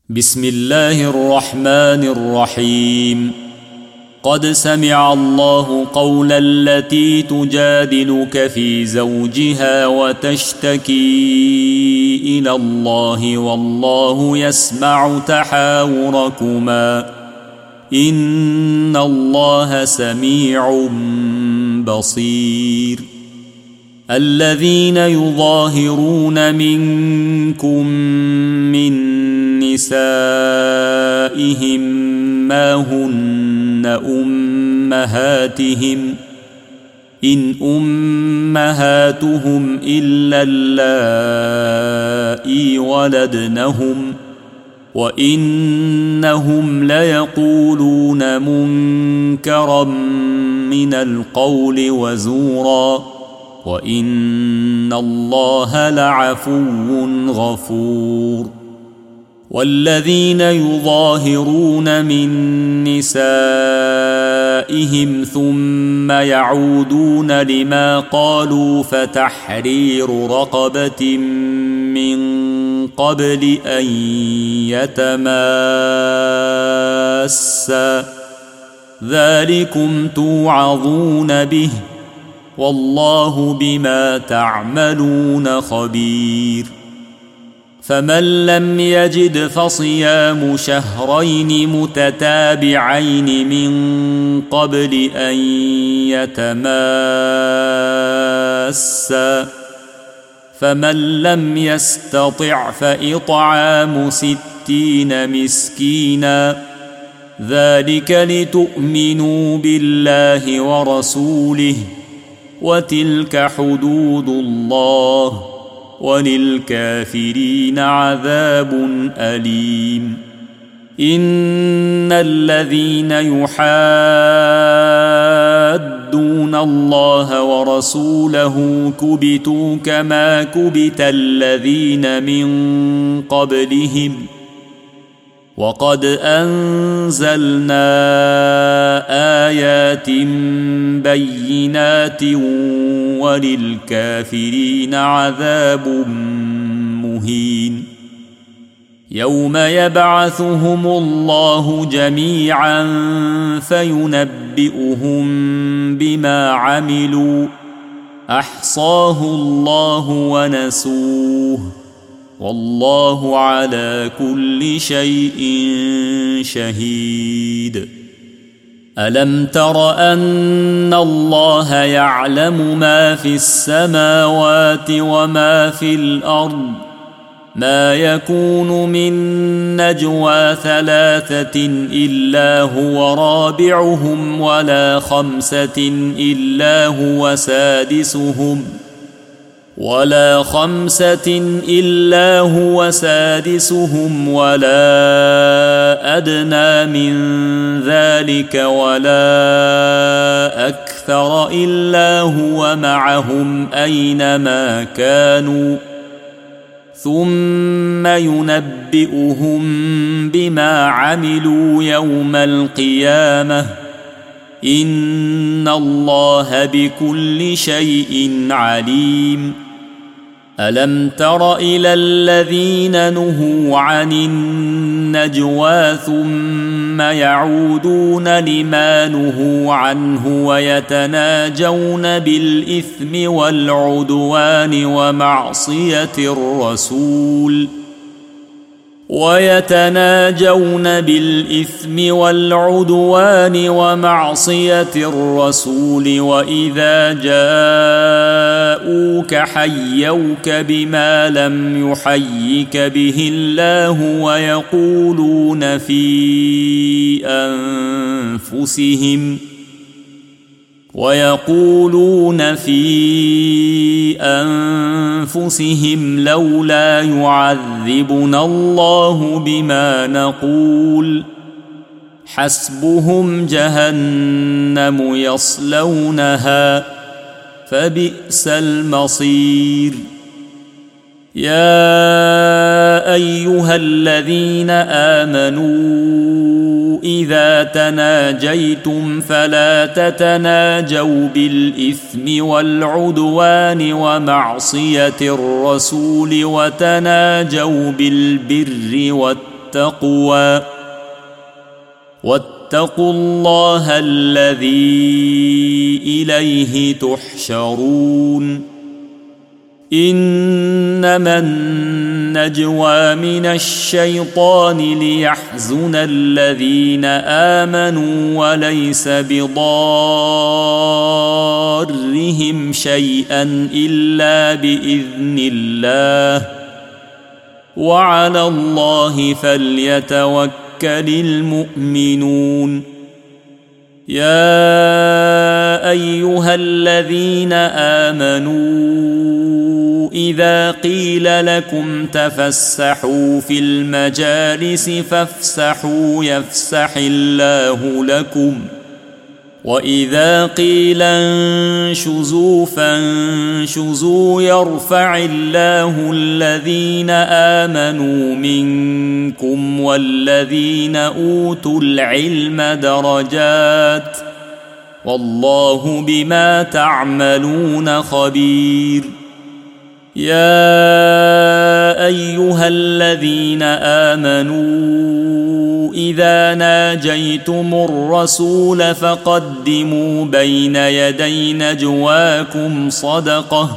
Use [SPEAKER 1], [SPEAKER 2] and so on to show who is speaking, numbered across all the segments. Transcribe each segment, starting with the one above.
[SPEAKER 1] بسم الله الرحمن الرحيم. قد سمع الله قول التي تجادلك في زوجها وتشتكي إلى الله والله يسمع تحاوركما إن الله سميع بصير. الذين يظاهرون منكم من نسائهم ما هن أمهاتهم إن أمهاتهم إلا اللائي ولدنهم وإنهم ليقولون منكرا من القول وزورا وإن الله لعفو غفور. والذين يظاهرون من نسائهم ثم يعودون لما قالوا فتحرير رقبة من قبل أن يتماسا ذلكم توعظون به والله بما تعملون خبير. فمن لم يجد فصيام شهرين متتابعين من قبل أن يتماسا فمن لم يستطع فإطعام 60 مسكينا ذلك لتؤمنوا بالله ورسوله وتلك حدود الله وللكافرين عذاب أليم. إن الذين يحادون الله ورسوله كبتوا كما كبت الذين من قبلهم وقد أنزلنا آيات بينات وللكافرين عذاب مهين. يوم يبعثهم الله جميعا فينبئهم بما عملوا أحصاه الله ونسوه والله على كل شيء شهيد. ألم تر أن الله يعلم ما في السماوات وما في الأرض ما يكون من نجوى 3 إلا هو رابعهم ولا 5 إلا هو سادسهم ولا أدنى من ذلك ولا أكثر إلا هو معهم أينما كانوا ثم ينبئهم بما عملوا يوم القيامة إن الله بكل شيء عليم. ألم تر إلى الذين نهوا عن النجوى ثم يعودون لما نهوا عنه ويتناجون بالإثم والعدوان ومعصية الرسول وإذا جاءوك حيوك بما لم يحيك به الله ويقولون في أنفسهم لولا يعذبنا الله بما نقول حسبهم جهنم يصلونها فبئس المصير. يا أيها الذين آمنوا إذا تناجيتم فلا تتناجوا بالإثم والعدوان ومعصية الرسول وتناجوا بالبر واتقوا الله الذي إليه تحشرون. إنما النجوى من الشيطان ليحزن الذين آمنوا وليس بضارهم شيئا إلا بإذن الله، وعلى الله فليتوكل المؤمنون. يا أيها الذين آمنوا إذا قيل لكم تفسحوا في المجالس فافسحوا يفسح الله لكم، وإذا قيل انشزوا فانشزوا يرفع الله الذين آمنوا منكم والذين أوتوا العلم درجات، والله بما تعملون خبير. يا أيها الذين آمنوا إذا ناجيتم الرسول فقدموا بين يدي نجواكم صدقة،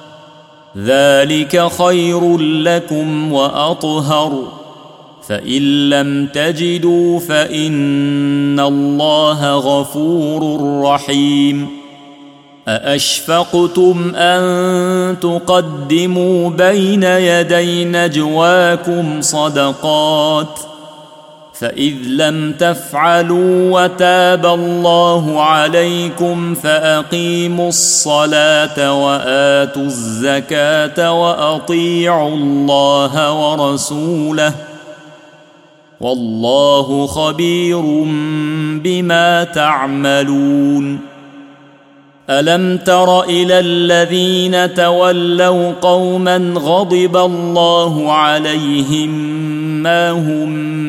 [SPEAKER 1] ذلك خير لكم وأطهر، فإن لم تجدوا فإن الله غفور رحيم. أأشفقتم أن تقدموا بين يدي نجواكم صدقات، فإذ لم تفعلوا وتاب الله عليكم فأقيموا الصلاة وآتوا الزكاة وأطيعوا الله ورسوله، والله خبير بما تعملون. ألم تر إلى الذين تولوا قوما غضب الله عليهم ما هم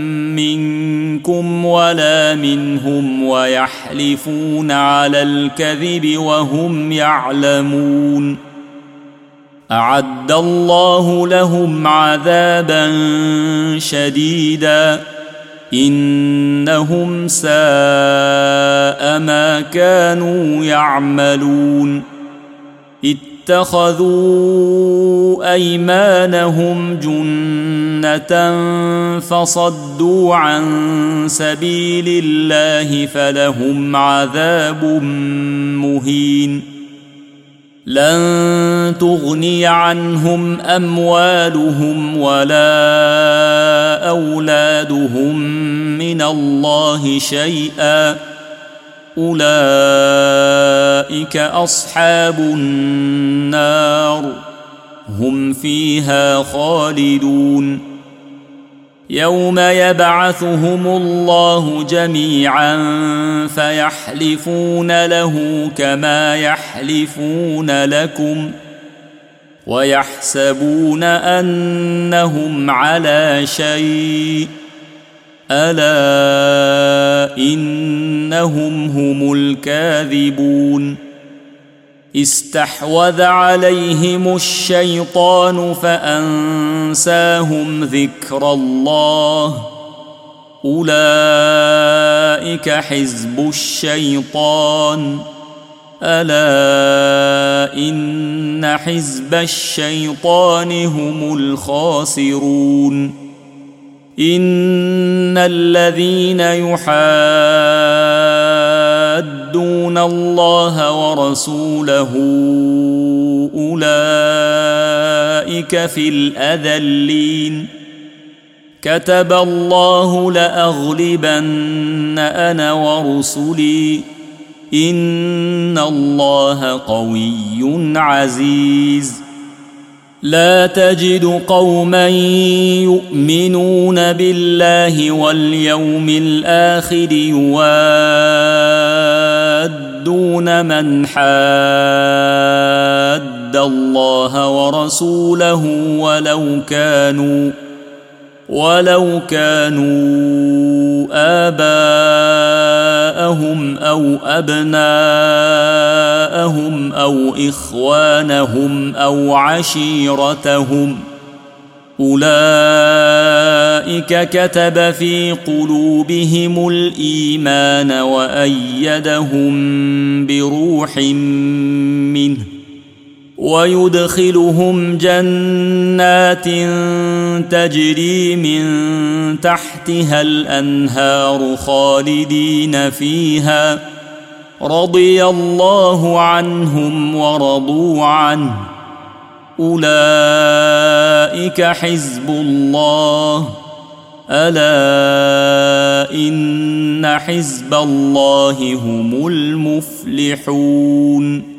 [SPEAKER 1] منكم ولا منهم ويحلفون على الكذب وهم يعلمون، أعد الله لهم عذابا شديدا إنهم ساء ما كانوا يعملون. اتخذوا أيمانهم جنة فصدوا عن سبيل الله فلهم عذاب مهين. لن تغني عنهم أموالهم ولا أولادهم من الله شيئا، أولئك أصحاب النار هم فيها خالدون. يوم يبعثهم الله جميعا فيحلفون له كما يحلفون لكم ويحسبون أنهم على شيء، ألا إنهم هم الكاذبون. استحوذ عليهم الشيطان فأنساهم ذكر الله، أولئك حزب الشيطان، ألا إن حزب الشيطان هم الخاسرون. إن الذين يحادون الله ورسوله أولئك في الأذلين. كتب الله لأغلبن أنا ورسلي، إن الله قوي عزيز. لا تجد قوما يؤمنون بالله واليوم الآخر يوادون من حاد الله ورسوله ولو كانوا آباءهم أو أبناءهم أو إخوانهم أو عشيرتهم أولئك كتب في قلوبهم الإيمان وأيدهم بروح منه ويدخلهم جنات تجري من تحتها الأنهار خالدين فيها رضي الله عنهم ورضوا عنه أولئك حزب الله ألا إن حزب الله هم المفلحون.